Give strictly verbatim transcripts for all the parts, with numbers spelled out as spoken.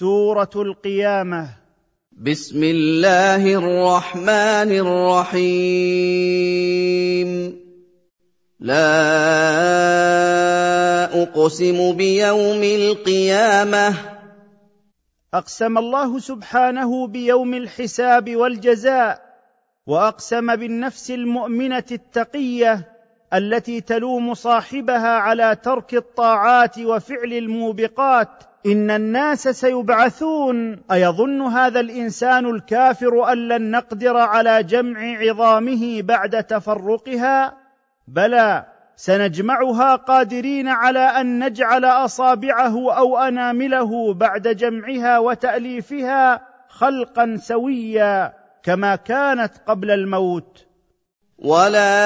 سورة القيامة. بسم الله الرحمن الرحيم. لا أقسم بيوم القيامة. أقسم الله سبحانه بيوم الحساب والجزاء، وأقسم بالنفس المؤمنة التقية التي تلوم صاحبها على ترك الطاعات وفعل الموبقات. إن الناس سيبعثون. أيظن هذا الإنسان الكافر أن لن نقدر على جمع عظامه بعد تفرقها؟ بلى، سنجمعها قادرين على أن نجعل أصابعه أو أنامله بعد جمعها وتأليفها خلقا سويا كما كانت قبل الموت. ولا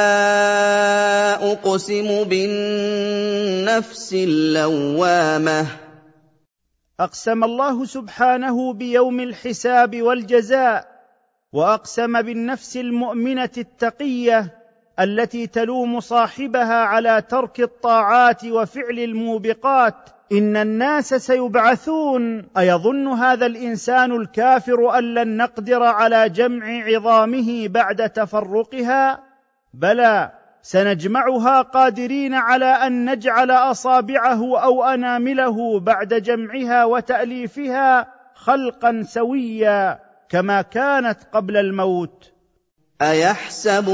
أقسم بالنفس اللوامة. أقسم الله سبحانه بيوم الحساب والجزاء، وأقسم بالنفس المؤمنة التقية التي تلوم صاحبها على ترك الطاعات وفعل الموبقات. إن الناس سيبعثون. أيظن هذا الإنسان الكافر أن لن نقدر على جمع عظامه بعد تفرقها؟ بلى، سنجمعها قادرين على أن نجعل أصابعه أو أنامله بعد جمعها وتأليفها خلقا سويا كما كانت قبل الموت. أيحسب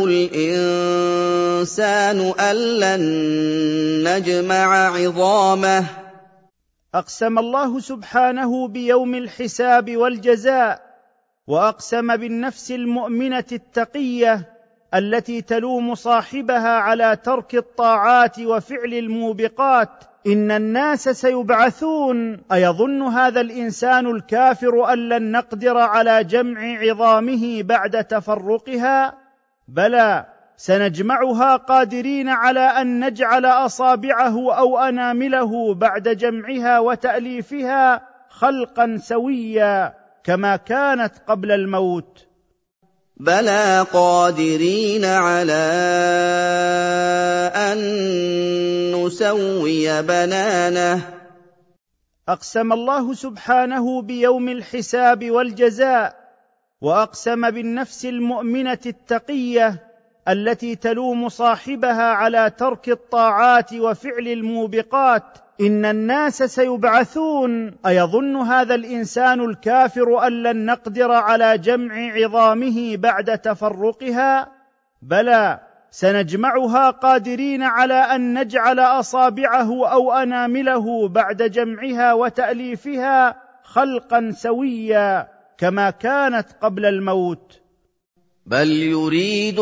الإنسان أن لن نجمع عظامه. أقسم الله سبحانه بيوم الحساب والجزاء، وأقسم بالنفس المؤمنة التقية التي تلوم صاحبها على ترك الطاعات وفعل الموبقات. إن الناس سيبعثون. أيظن هذا الإنسان الكافر أن لن نقدر على جمع عظامه بعد تفرقها؟ بلى، سنجمعها قادرين على أن نجعل أصابعه أو أنامله بعد جمعها وتأليفها خلقا سويا كما كانت قبل الموت. بلى قادرين على أن نسوي بنانه. أقسم الله سبحانه بيوم الحساب والجزاء، وأقسم بالنفس المؤمنة التقية التي تلوم صاحبها على ترك الطاعات وفعل الموبقات. إن الناس سيبعثون. أيظن هذا الإنسان الكافر أن لن نقدر على جمع عظامه بعد تفرقها؟ بلى، سنجمعها قادرين على أن نجعل أصابعه أو أنامله بعد جمعها وتأليفها خلقا سويا كما كانت قبل الموت. بل يريد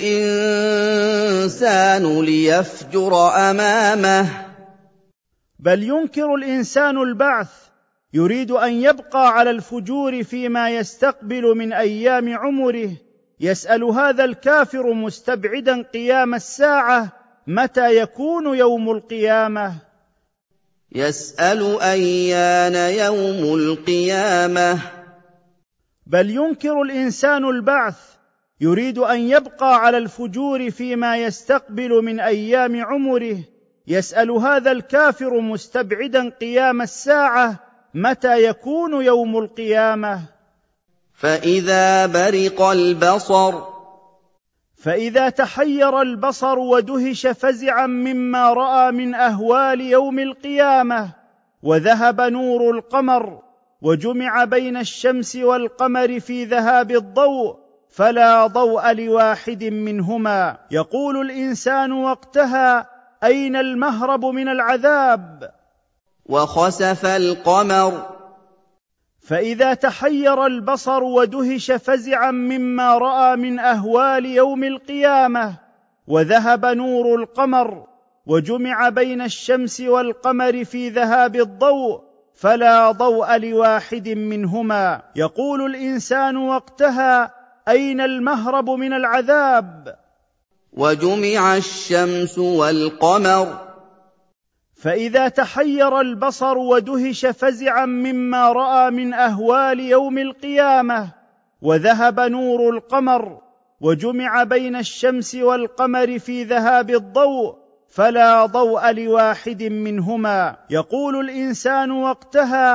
الإنسان ليفجر أمامه. بل ينكر الإنسان البعث، يريد أن يبقى على الفجور فيما يستقبل من أيام عمره. يسأل هذا الكافر مستبعدا قيام الساعة: متى يكون يوم القيامة؟ يسأل أيان يوم القيامة. بل ينكر الإنسان البعث، يريد أن يبقى على الفجور فيما يستقبل من أيام عمره. يسأل هذا الكافر مستبعدا قيام الساعة: متى يكون يوم القيامة؟ فإذا برق البصر. فإذا تحير البصر ودهش فزعا مما رأى من أهوال يوم القيامة، وذهب نور القمر، وجمع بين الشمس والقمر في ذهاب الضوء، فلا ضوء لواحد منهما. يقول الإنسان وقتها: أين المهرب من العذاب؟ وخسف القمر. فإذا تحير البصر ودهش فزعا مما رأى من أهوال يوم القيامة، وذهب نور القمر، وجمع بين الشمس والقمر في ذهاب الضوء، فلا ضوء لواحد منهما. يقول الإنسان وقتها: أين المهرب من العذاب؟ وجمع الشمس والقمر. فإذا تحير البصر ودهش فزعا مما رأى من أهوال يوم القيامة، وذهب نور القمر، وجمع بين الشمس والقمر في ذهاب الضوء، فلا ضوء لواحد منهما. يقول الإنسان وقتها: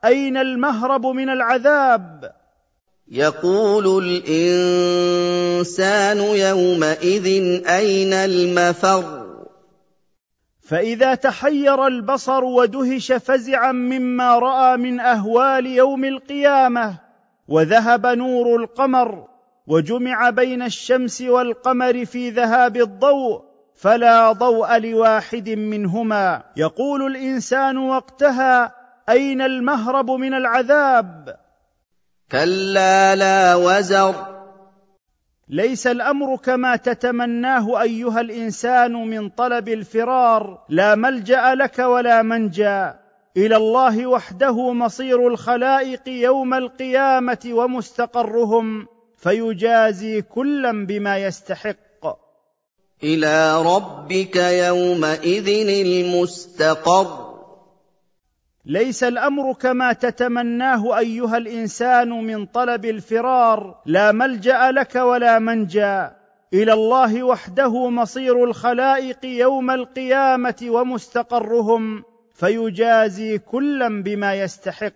أين المهرب من العذاب؟ يقول الإنسان يومئذ أين المفر؟ فإذا تحير البصر ودهش فزعا مما رأى من أهوال يوم القيامة، وذهب نور القمر، وجمع بين الشمس والقمر في ذهاب الضوء، فلا ضوء لواحد منهما، يقول الإنسان وقتها: أين المهرب من العذاب؟ كلا لا وزر. ليس الأمر كما تتمناه أيها الإنسان من طلب الفرار، لا ملجأ لك ولا منجى، إلى الله وحده مصير الخلائق يوم القيامة ومستقرهم، فيجازي كلا بما يستحق. إلى ربك يومئذ المستقر. ليس الأمر كما تتمناه أيها الإنسان من طلب الفرار، لا ملجأ لك ولا منجى، إلى الله وحده مصير الخلائق يوم القيامة ومستقرهم، فيجازي كلا بما يستحق.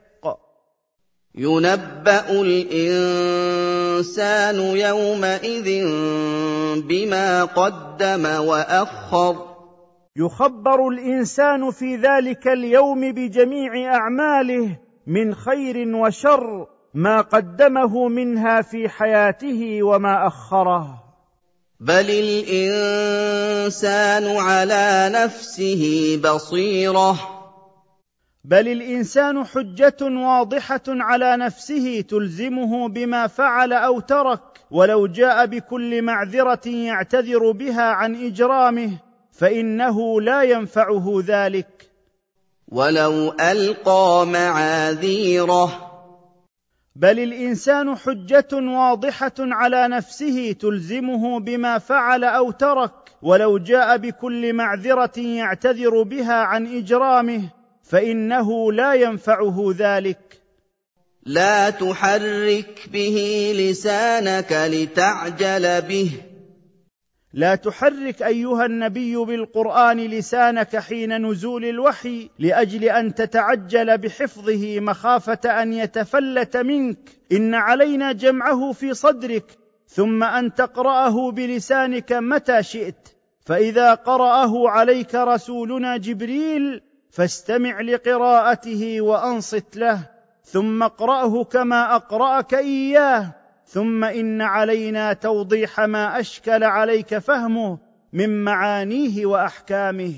ينبأ الإنسان يومئذ بما قدم وأخر. يخبر الإنسان في ذلك اليوم بجميع أعماله من خير وشر، ما قدمه منها في حياته وما أخره. بل الإنسان على نفسه بصيرة. بل الإنسان حجة واضحة على نفسه تلزمه بما فعل أو ترك، ولو جاء بكل معذرة يعتذر بها عن إجرامه فإنه لا ينفعه ذلك. ولو ألقى معاذيره. بل الإنسان حجة واضحة على نفسه تلزمه بما فعل أو ترك، ولو جاء بكل معذرة يعتذر بها عن إجرامه فإنه لا ينفعه ذلك. لا تحرك به لسانك لتعجل به. لا تحرك أيها النبي بالقرآن لسانك حين نزول الوحي لأجل أن تتعجل بحفظه مخافة أن يتفلت منك، إن علينا جمعه في صدرك ثم أن تقرأه بلسانك متى شئت، فإذا قرأه عليك رسولنا جبريل فاستمع لقراءته وأنصت له، ثم اقرأه كما أقرأك إياه، ثم إن علينا توضيح ما أشكل عليك فهمه من معانيه وأحكامه.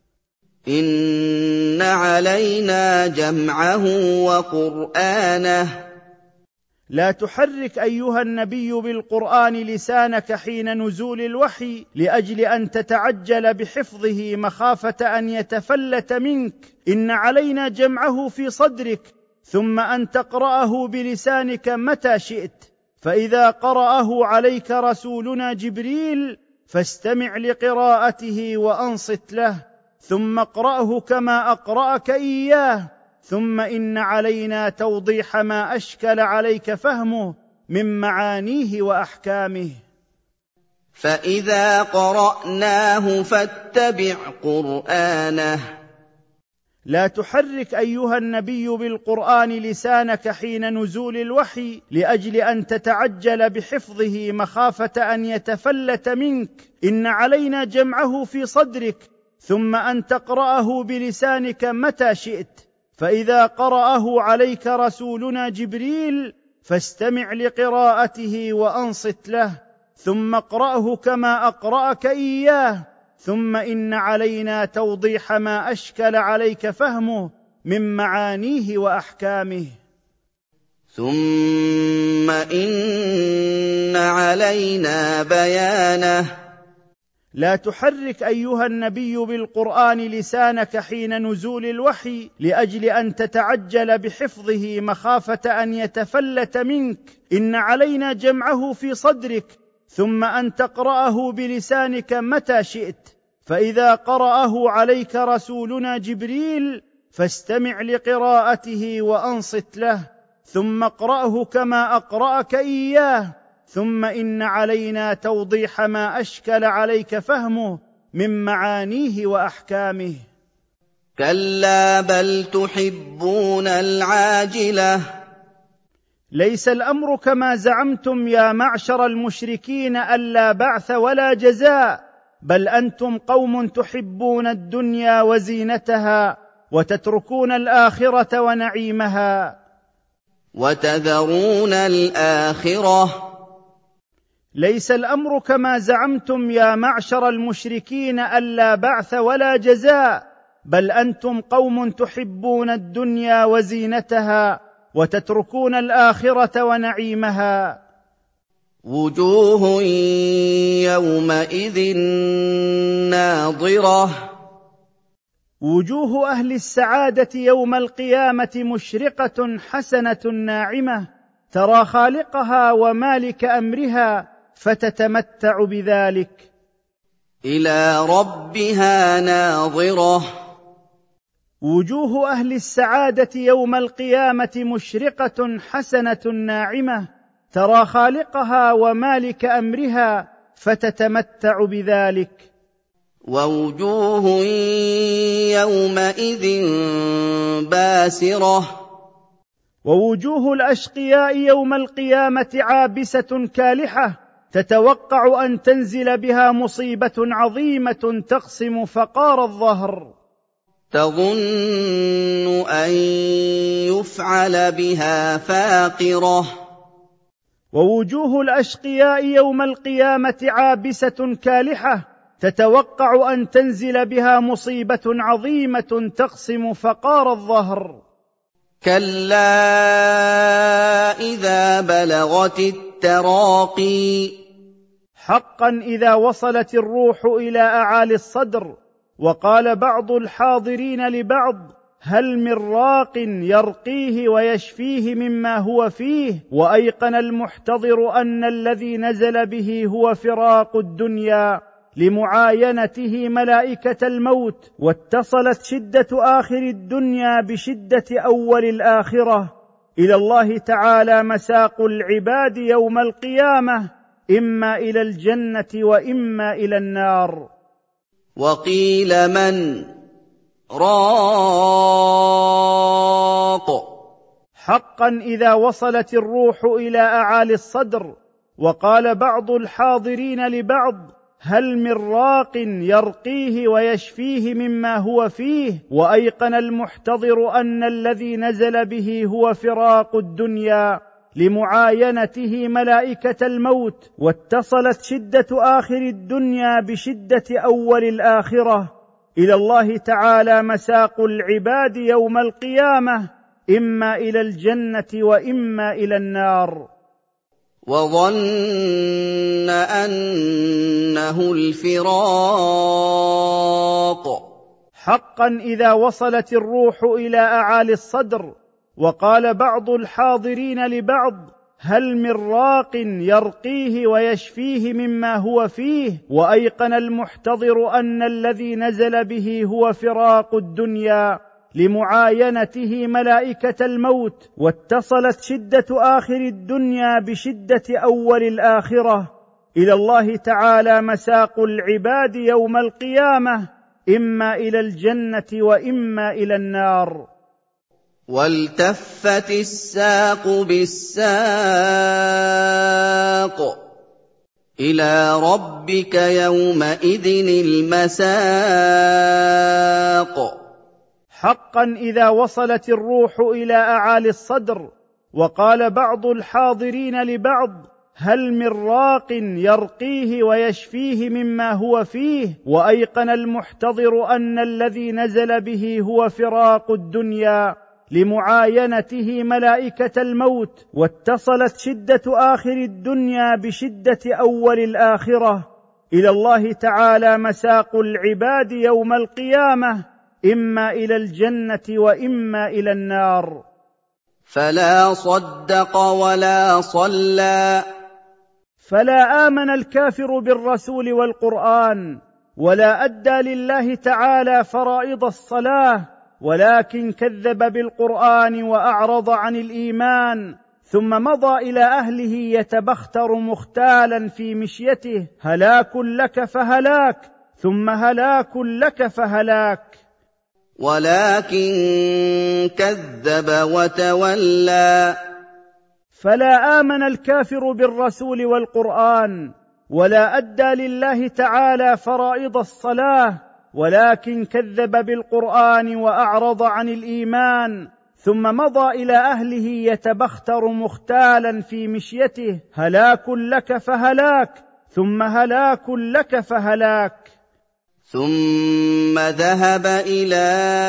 إن علينا جمعه وقرآنه. لا تحرك أيها النبي بالقرآن لسانك حين نزول الوحي لأجل أن تتعجل بحفظه مخافة أن يتفلت منك، إن علينا جمعه في صدرك ثم أن تقرأه بلسانك متى شئت، فإذا قرأه عليك رسولنا جبريل فاستمع لقراءته وأنصت له، ثم اقرأه كما أقرأك إياه، ثم إن علينا توضيح ما أشكل عليك فهمه من معانيه وأحكامه. فإذا قرأناه فاتبع قرآنه. لا تحرك أيها النبي بالقرآن لسانك حين نزول الوحي لأجل أن تتعجل بحفظه مخافة أن يتفلت منك، إن علينا جمعه في صدرك ثم أن تقرأه بلسانك متى شئت، فإذا قرأه عليك رسولنا جبريل فاستمع لقراءته وأنصت له، ثم اقرأه كما أقرأك إياه، ثم إن علينا توضيح ما أشكل عليك فهمه من معانيه وأحكامه. ثم إن علينا بيانه. لا تحرك أيها النبي بالقرآن لسانك حين نزول الوحي لأجل أن تتعجل بحفظه مخافة أن يتفلت منك، إن علينا جمعه في صدرك ثم أن تقرأه بلسانك متى شئت، فإذا قرأه عليك رسولنا جبريل فاستمع لقراءته وأنصت له، ثم اقرأه كما أقرأك إياه، ثم إن علينا توضيح ما أشكل عليك فهمه من معانيه وأحكامه. كَلَّا بَلْ تُحِبُّونَ الْعَاجِلَةَ ليس الأمر كما زعمتم يا معشر المشركين ألا بعث ولا جزاء، بل أنتم قوم تحبون الدنيا وزينتها وتتركون الآخرة ونعيمها. وَتَذَرُونَ الْآخِرَةَ ليس الأمر كما زعمتم يا معشر المشركين ألا بعث ولا جزاء، بل أنتم قوم تحبون الدنيا وزينتها وتتركون الآخرة ونعيمها. وُجُوهٌ يَوْمَئِذٍ نَّاضِرَةٌ وجوه أهل السعادة يوم القيامة مشرقة حسنة ناعمة، ترى خالقها ومالك أمرها فتتمتع بذلك. إِلَىٰ رَبِّهَا نَاظِرَةٌ وجوه أهل السعادة يوم القيامة مشرقة حسنة ناعمة، ترى خالقها ومالك أمرها فتتمتع بذلك. وَوُجُوهٌ يَوْمَئِذٍ بَاسِرَةٌ ووجوه الأشقياء يوم القيامة عابسة كالحة، تتوقع أن تنزل بها مصيبة عظيمة تقسم فقار الظهر. تَظُنُّ أَن يُفْعَلَ بِهَا فَاقِرَةٌ ووجوه الأشقياء يوم القيامة عابسة كالحة، تتوقع أن تنزل بها مصيبة عظيمة تقسم فقار الظهر. كَلَّا إِذَا بَلَغَتِ التَّرَاقِيَ حقا إذا وصلت الروح إلى أعالي الصدر، وقال بعض الحاضرين لبعض: هل من راق يرقيه ويشفيه مما هو فيه؟ وأيقن المحتضر أن الذي نزل به هو فراق الدنيا لمعاينته ملائكة الموت، واتصلت شدة آخر الدنيا بشدة أول الآخرة. إلى الله تعالى مساق العباد يوم القيامة، إما إلى الجنة وإما إلى النار. وقيل من راق حقا إذا وصلت الروح إلى أعالي الصدر، وقال بعض الحاضرين لبعض: هل من راق يرقيه ويشفيه مما هو فيه؟ وأيقن المحتضر أن الذي نزل به هو فراق الدنيا لمعاينته ملائكة الموت، واتصلت شدة آخر الدنيا بشدة أول الآخرة. إلى الله تعالى مساق العباد يوم القيامة، إما إلى الجنة وإما إلى النار. وظن أنه الفراق حقا إذا وصلت الروح إلى أعالي الصدر، وقال بعض الحاضرين لبعض: هل من راق يرقيه ويشفيه مما هو فيه؟ وأيقن المحتضر أن الذي نزل به هو فراق الدنيا لمعاينته ملائكة الموت، واتصلت شدة آخر الدنيا بشدة أول الآخرة. إلى الله تعالى مساق العباد يوم القيامة، إما إلى الجنة وإما إلى النار. والتفت الساق بالساق إلى ربك يومئذ المساق. حقا إذا وصلت الروح إلى أعالي الصدر، وقال بعض الحاضرين لبعض: هل من راق يرقيه ويشفيه مما هو فيه؟ وأيقن المحتضر أن الذي نزل به هو فراق الدنيا لمعاينته ملائكة الموت، واتصلت شدة آخر الدنيا بشدة أول الآخرة. إلى الله تعالى مساق العباد يوم القيامة، إما إلى الجنة وإما إلى النار. فلا صدق ولا صلى فلا آمن الكافر بالرسول والقرآن، ولا أدى لله تعالى فرائض الصلاة، ولكن كذب بالقرآن وأعرض عن الإيمان، ثم مضى إلى أهله يتبختر مختالا في مشيته: هلاك لك فهلاك، ثم هلاك لك فهلاك. ولكن كذب وتولى فلا آمن الكافر بالرسول والقرآن ولا أدى لله تعالى فرائض الصلاة، ولكن كذب بالقرآن وأعرض عن الإيمان، ثم مضى إلى أهله يتبختر مختالا في مشيته. هلاك لك فهلاك، ثم هلاك لك فهلاك. ثم ذهب إلى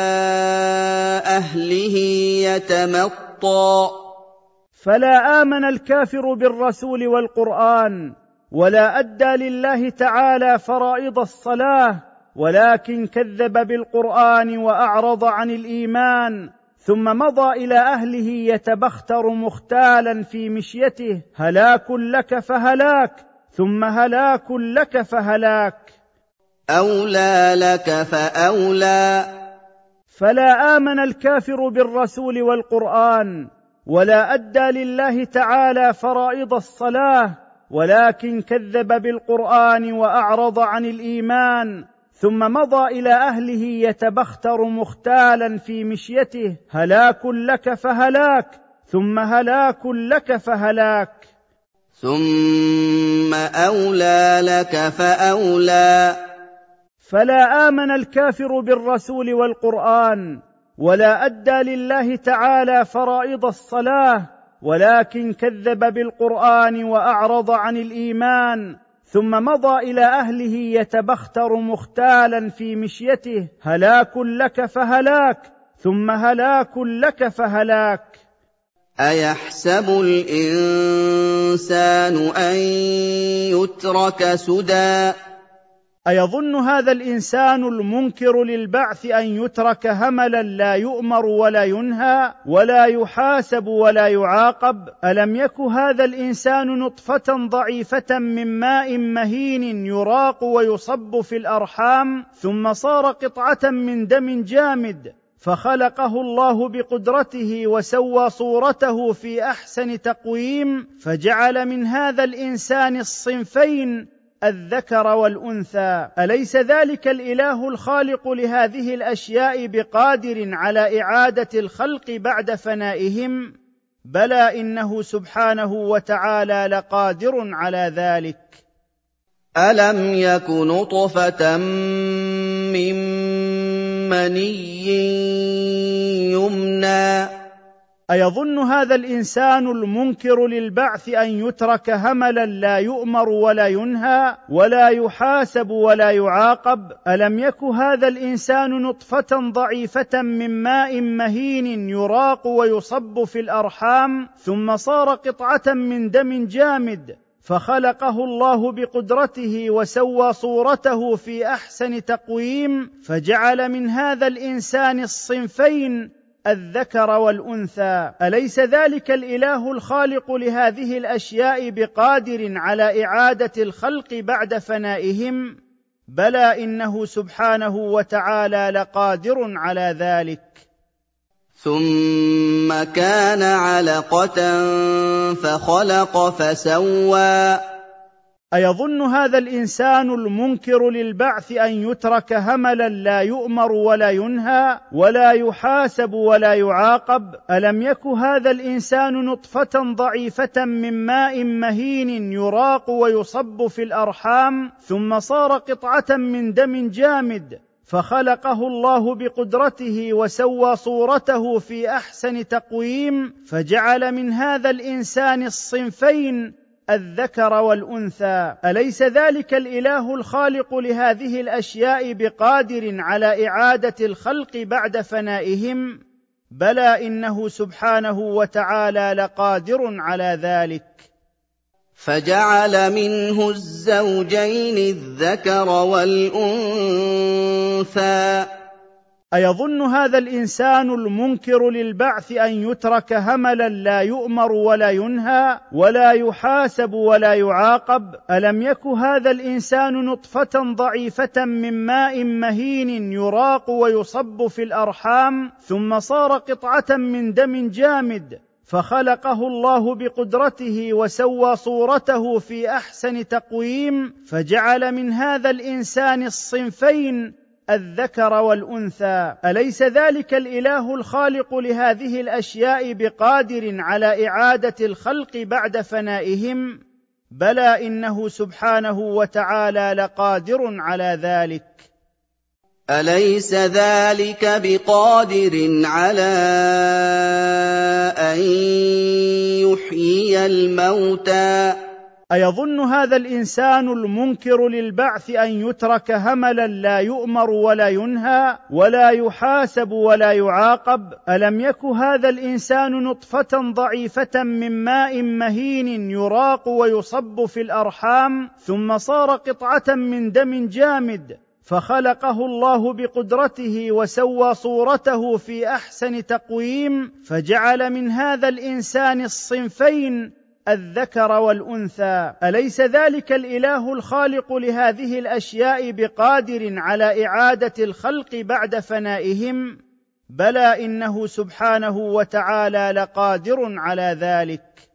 أهله يتمطى فلا آمن الكافر بالرسول والقرآن ولا أدى لله تعالى فرائض الصلاة، ولكن كذب بالقرآن وأعرض عن الإيمان، ثم مضى إلى أهله يتبختر مختالا في مشيته. هلاك لك فهلاك، ثم هلاك لك فهلاك. أولى لك فأولى فلا آمن الكافر بالرسول والقرآن ولا أدى لله تعالى فرائض الصلاة، ولكن كذب بالقرآن وأعرض عن الإيمان، ثم مضى إلى أهله يتبختر مختالا في مشيته. هلاك لك فهلاك، ثم هلاك لك فهلاك. ثم أولى لك فأولى فلا آمن الكافر بالرسول والقرآن ولا أدى لله تعالى فرائض الصلاة، ولكن كذب بالقرآن وأعرض عن الإيمان، ثم مضى إلى أهله يتبختر مختالا في مشيته. هلاك لك فهلاك، ثم هلاك لك فهلاك. أيحسب الإنسان أن يترك سدى أيظن هذا الإنسان المنكر للبعث أن يترك هملا لا يؤمر ولا ينهى ولا يحاسب ولا يعاقب؟ ألم يك هذا الإنسان نطفة ضعيفة من ماء مهين يراق ويصب في الأرحام، ثم صار قطعة من دم جامد، فخلقه الله بقدرته وسوى صورته في أحسن تقويم، فجعل من هذا الإنسان الصنفين الذكر والأنثى. أليس ذلك الإله الخالق لهذه الأشياء بقادر على إعادة الخلق بعد فنائهم؟ بلى، إنه سبحانه وتعالى لقادر على ذلك. ألم يك نطفة من مني يمنى أيظن هذا الإنسان المنكر للبعث أن يترك هملا لا يؤمر ولا ينهى ولا يحاسب ولا يعاقب؟ ألم يك هذا الإنسان نطفة ضعيفة من ماء مهين يراق ويصب في الأرحام، ثم صار قطعة من دم جامد، فخلقه الله بقدرته وسوى صورته في أحسن تقويم، فجعل من هذا الإنسان الصنفين الذكر والأنثى. أليس ذلك الإله الخالق لهذه الأشياء بقادر على إعادة الخلق بعد فنائهم؟ بلى، إنه سبحانه وتعالى لقادر على ذلك. ثم كان علقة فخلق فسوى أيظن هذا الإنسان المنكر للبعث أن يترك هملا لا يؤمر ولا ينهى ولا يحاسب ولا يعاقب؟ ألم يك هذا الإنسان نطفة ضعيفة من ماء مهين يراق ويصب في الأرحام، ثم صار قطعة من دم جامد، فخلقه الله بقدرته وسوى صورته في أحسن تقويم، فجعل من هذا الإنسان الصنفين الذكر والأنثى. أليس ذلك الإله الخالق لهذه الأشياء بقادر على إعادة الخلق بعد فنائهم؟ بلى، إنه سبحانه وتعالى لقادر على ذلك. فجعل منه الزوجين الذكر والأنثى. أيظن هذا الإنسان المنكر للبعث أن يترك هملا لا يؤمر ولا ينهى ولا يحاسب ولا يعاقب؟ ألم يك هذا الإنسان نطفة ضعيفة من ماء مهين يراق ويصب في الأرحام، ثم صار قطعة من دم جامد، فخلقه الله بقدرته وسوى صورته في أحسن تقويم، فجعل من هذا الإنسان الصنفين الذكر والأنثى. أليس ذلك الإله الخالق لهذه الأشياء بقادر على إعادة الخلق بعد فنائهم؟ بلى إنه سبحانه وتعالى لقادر على ذلك. أليس ذلك بقادر على أن يحيي الموتى؟ أيظن هذا الإنسان المنكر للبعث أن يترك هملا لا يؤمر ولا ينهى ولا يحاسب ولا يعاقب؟ ألم يك هذا الإنسان نطفة ضعيفة من ماء مهين يراق ويصب في الأرحام، ثم صار قطعة من دم جامد، فخلقه الله بقدرته وسوى صورته في أحسن تقويم، فجعل من هذا الإنسان الصنفين الذكر والأنثى. أليس ذلك الإله الخالق لهذه الأشياء بقادر على إعادة الخلق بعد فنائهم؟ بلى إنه سبحانه وتعالى لقادر على ذلك.